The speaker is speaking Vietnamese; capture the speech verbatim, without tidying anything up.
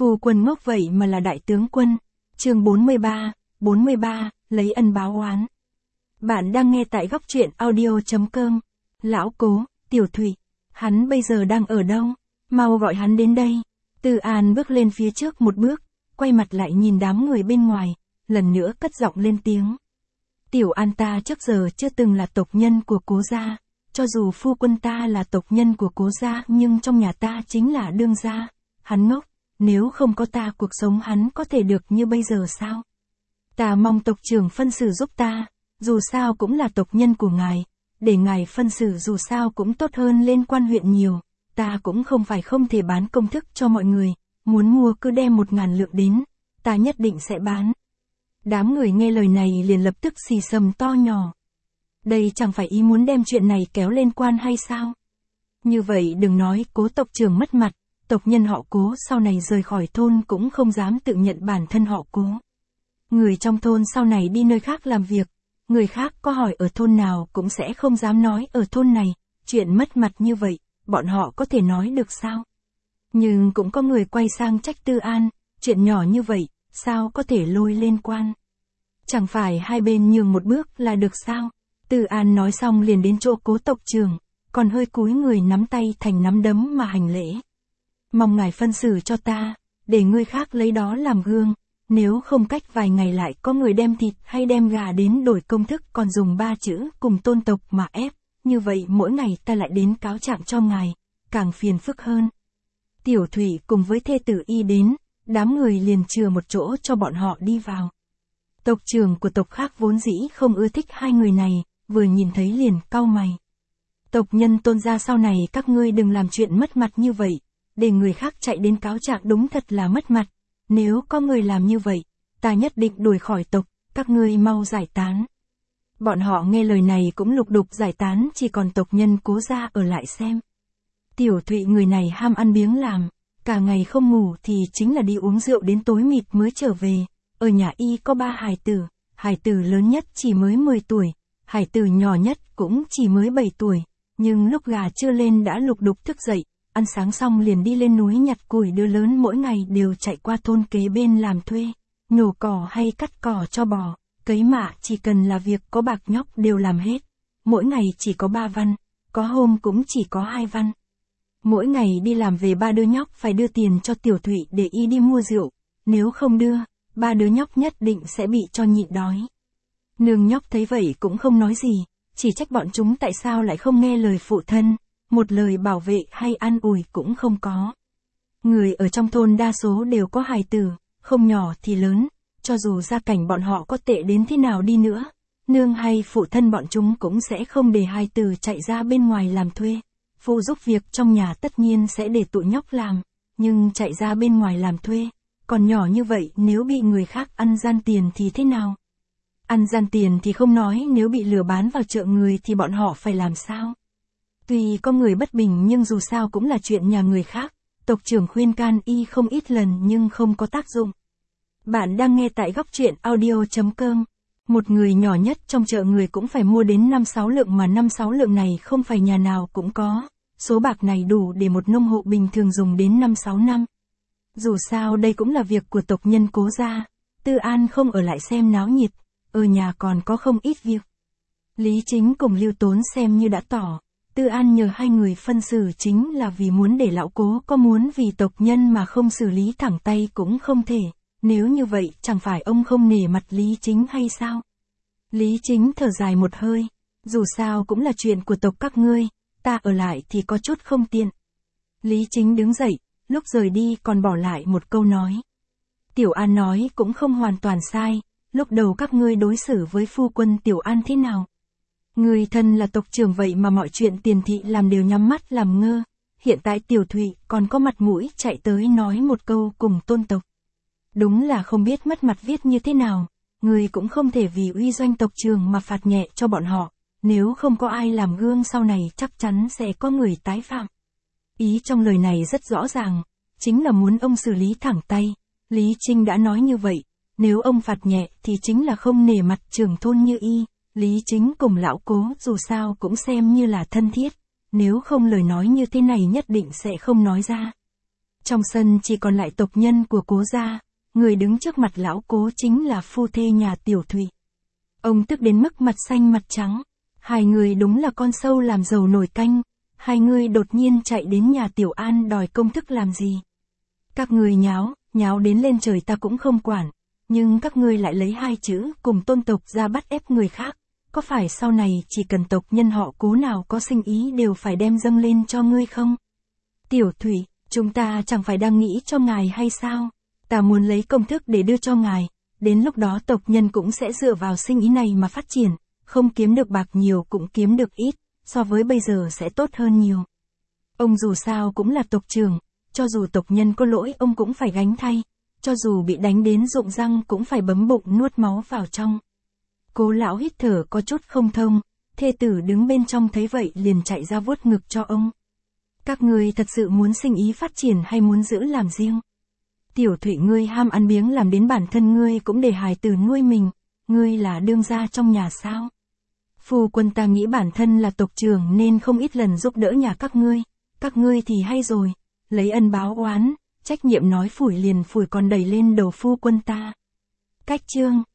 Phu quân ngốc vậy mà là đại tướng quân. Chương bốn mươi ba, bốn mươi ba, lấy ân báo oán. Bạn đang nghe tại góc truyện audio chấm com. Lão Cố, Tiểu Thụy, hắn bây giờ đang ở đâu? Mau gọi hắn đến đây. Tư An bước lên phía trước một bước, quay mặt lại nhìn đám người bên ngoài, lần nữa cất giọng lên tiếng. Tiểu An ta trước giờ chưa từng là tộc nhân của Cố gia, cho dù phu quân ta là tộc nhân của Cố gia nhưng trong nhà ta chính là đương gia. Hắn ngốc, nếu không có ta cuộc sống hắn có thể được như bây giờ sao? Ta mong tộc trưởng phân xử giúp ta, dù sao cũng là tộc nhân của ngài, để ngài phân xử dù sao cũng tốt hơn lên quan huyện nhiều, ta cũng không phải không thể bán công thức cho mọi người, muốn mua cứ đem một ngàn lượng đến, ta nhất định sẽ bán. Đám người nghe lời này liền lập tức xì xầm to nhỏ. Đây chẳng phải ý muốn đem chuyện này kéo lên quan hay sao? Như vậy đừng nói Cố tộc trưởng mất mặt, tộc nhân họ Cố sau này rời khỏi thôn cũng không dám tự nhận bản thân họ Cố. Người trong thôn sau này đi nơi khác làm việc, người khác có hỏi ở thôn nào cũng sẽ không dám nói ở thôn này, chuyện mất mặt như vậy, bọn họ có thể nói được sao? Nhưng cũng có người quay sang trách Tư An, chuyện nhỏ như vậy, sao có thể lôi lên quan? Chẳng phải hai bên nhường một bước là được sao? Tư An nói xong liền đến chỗ Cố tộc trưởng, còn hơi cúi người nắm tay thành nắm đấm mà hành lễ. Mong ngài phân xử cho ta, để người khác lấy đó làm gương, nếu không cách vài ngày lại có người đem thịt hay đem gà đến đổi công thức còn dùng ba chữ cùng tôn tộc mà ép, như vậy mỗi ngày ta lại đến cáo trạng cho ngài, càng phiền phức hơn. Tiểu Thụy cùng với thê tử y đến, đám người liền chừa một chỗ cho bọn họ đi vào. Tộc trưởng của tộc khác vốn dĩ không ưa thích hai người này, vừa nhìn thấy liền cau mày. Tộc nhân Tôn gia sau này các ngươi đừng làm chuyện mất mặt như vậy, để người khác chạy đến cáo trạng đúng thật là mất mặt. Nếu có người làm như vậy, ta nhất định đuổi khỏi tộc, các ngươi mau giải tán. Bọn họ nghe lời này cũng lục đục giải tán, chỉ còn tộc nhân Cố gia ở lại xem. Tiểu Thụy người này ham ăn biếng làm, cả ngày không ngủ thì chính là đi uống rượu đến tối mịt mới trở về. Ở nhà y có ba hài tử, hài tử lớn nhất chỉ mới mười tuổi, hài tử nhỏ nhất cũng chỉ mới bảy tuổi, nhưng lúc gà chưa lên đã lục đục thức dậy, ăn sáng xong liền đi lên núi nhặt củi, đứa lớn mỗi ngày đều chạy qua thôn kế bên làm thuê, nhổ cỏ hay cắt cỏ cho bò, cấy mạ chỉ cần là việc có bạc nhóc đều làm hết, mỗi ngày chỉ có ba văn, có hôm cũng chỉ có hai văn. Mỗi ngày đi làm về ba đứa nhóc phải đưa tiền cho Tiểu Thụy để y đi mua rượu, nếu không đưa, ba đứa nhóc nhất định sẽ bị cho nhịn đói. Nương nhóc thấy vậy cũng không nói gì, chỉ trách bọn chúng tại sao lại không nghe lời phụ thân, một lời bảo vệ hay an ủi cũng không có. Người ở trong thôn đa số đều có hài tử, không nhỏ thì lớn, cho dù gia cảnh bọn họ có tệ đến thế nào đi nữa, nương hay phụ thân bọn chúng cũng sẽ không để hài tử chạy ra bên ngoài làm thuê. Phụ giúp việc trong nhà tất nhiên sẽ để tụi nhóc làm, nhưng chạy ra bên ngoài làm thuê, còn nhỏ như vậy nếu bị người khác ăn gian tiền thì thế nào? Ăn gian tiền thì không nói, nếu bị lừa bán vào chợ người thì bọn họ phải làm sao? Tuy có người bất bình nhưng dù sao cũng là chuyện nhà người khác, tộc trưởng khuyên can y không ít lần nhưng không có tác dụng. Bạn đang nghe tại góc truyện audio chấm com. Một người nhỏ nhất trong chợ người cũng phải mua đến năm sáu lượng, mà năm sáu lượng này không phải nhà nào cũng có, số bạc này đủ để một nông hộ bình thường dùng đến năm sáu năm. Dù sao đây cũng là việc của tộc nhân Cố gia, Tư An không ở lại xem náo nhiệt, ở nhà còn có không ít việc. Lý Chính cùng Lưu Tốn xem như đã tỏ, Tư An nhờ hai người phân xử chính là vì muốn để lão Cố có muốn vì tộc nhân mà không xử lý thẳng tay cũng không thể, nếu như vậy chẳng phải ông không nể mặt Lý Chính hay sao? Lý Chính thở dài một hơi, dù sao cũng là chuyện của tộc các ngươi, ta ở lại thì có chút không tiện. Lý Chính đứng dậy, lúc rời đi còn bỏ lại một câu nói. Tiểu An nói cũng không hoàn toàn sai, lúc đầu các ngươi đối xử với phu quân Tiểu An thế nào? Người thân là tộc trưởng vậy mà mọi chuyện tiền thị làm đều nhắm mắt làm ngơ, hiện tại Tiểu Thụy còn có mặt mũi chạy tới nói một câu cùng tôn tộc. Đúng là không biết mất mặt viết như thế nào, người cũng không thể vì uy doanh tộc trưởng mà phạt nhẹ cho bọn họ, nếu không có ai làm gương sau này chắc chắn sẽ có người tái phạm. Ý trong lời này rất rõ ràng, chính là muốn ông xử lý thẳng tay, Lý Trinh đã nói như vậy, nếu ông phạt nhẹ thì chính là không nể mặt trưởng thôn như y, Lý Chính cùng lão Cố dù sao cũng xem như là thân thiết, nếu không lời nói như thế này nhất định sẽ không nói ra. Trong sân chỉ còn lại tộc nhân của Cố gia, người đứng trước mặt lão Cố chính là phu thê nhà Tiểu Thụy. Ông tức đến mức mặt xanh mặt trắng, hai người đúng là con sâu làm dầu nổi canh, hai người đột nhiên chạy đến nhà Tiểu An đòi công thức làm gì. Các người nháo, nháo đến lên trời ta cũng không quản, nhưng các ngươi lại lấy hai chữ cùng tôn tộc ra bắt ép người khác, có phải sau này chỉ cần tộc nhân họ Cố nào có sinh ý đều phải đem dâng lên cho ngươi không? Tiểu Thụy, chúng ta chẳng phải đang nghĩ cho ngài hay sao? Ta muốn lấy công thức để đưa cho ngài, đến lúc đó tộc nhân cũng sẽ dựa vào sinh ý này mà phát triển, không kiếm được bạc nhiều cũng kiếm được ít, so với bây giờ sẽ tốt hơn nhiều. Ông dù sao cũng là tộc trưởng, cho dù tộc nhân có lỗi ông cũng phải gánh thay, cho dù bị đánh đến rụng răng cũng phải bấm bụng nuốt máu vào trong. Cố lão hít thở có chút không thông, thê tử đứng bên trong thấy vậy liền chạy ra vuốt ngực cho ông. Các ngươi thật sự muốn sinh ý phát triển hay muốn giữ làm riêng? Tiểu Thụy, ngươi ham ăn biếng làm đến bản thân ngươi cũng để hài tử nuôi mình, ngươi là đương gia trong nhà sao? Phu quân ta nghĩ bản thân là tộc trưởng nên không ít lần giúp đỡ nhà các ngươi, các ngươi thì hay rồi, lấy ân báo oán, trách nhiệm nói phủi liền phủi còn đẩy lên đầu phu quân ta. Cách chương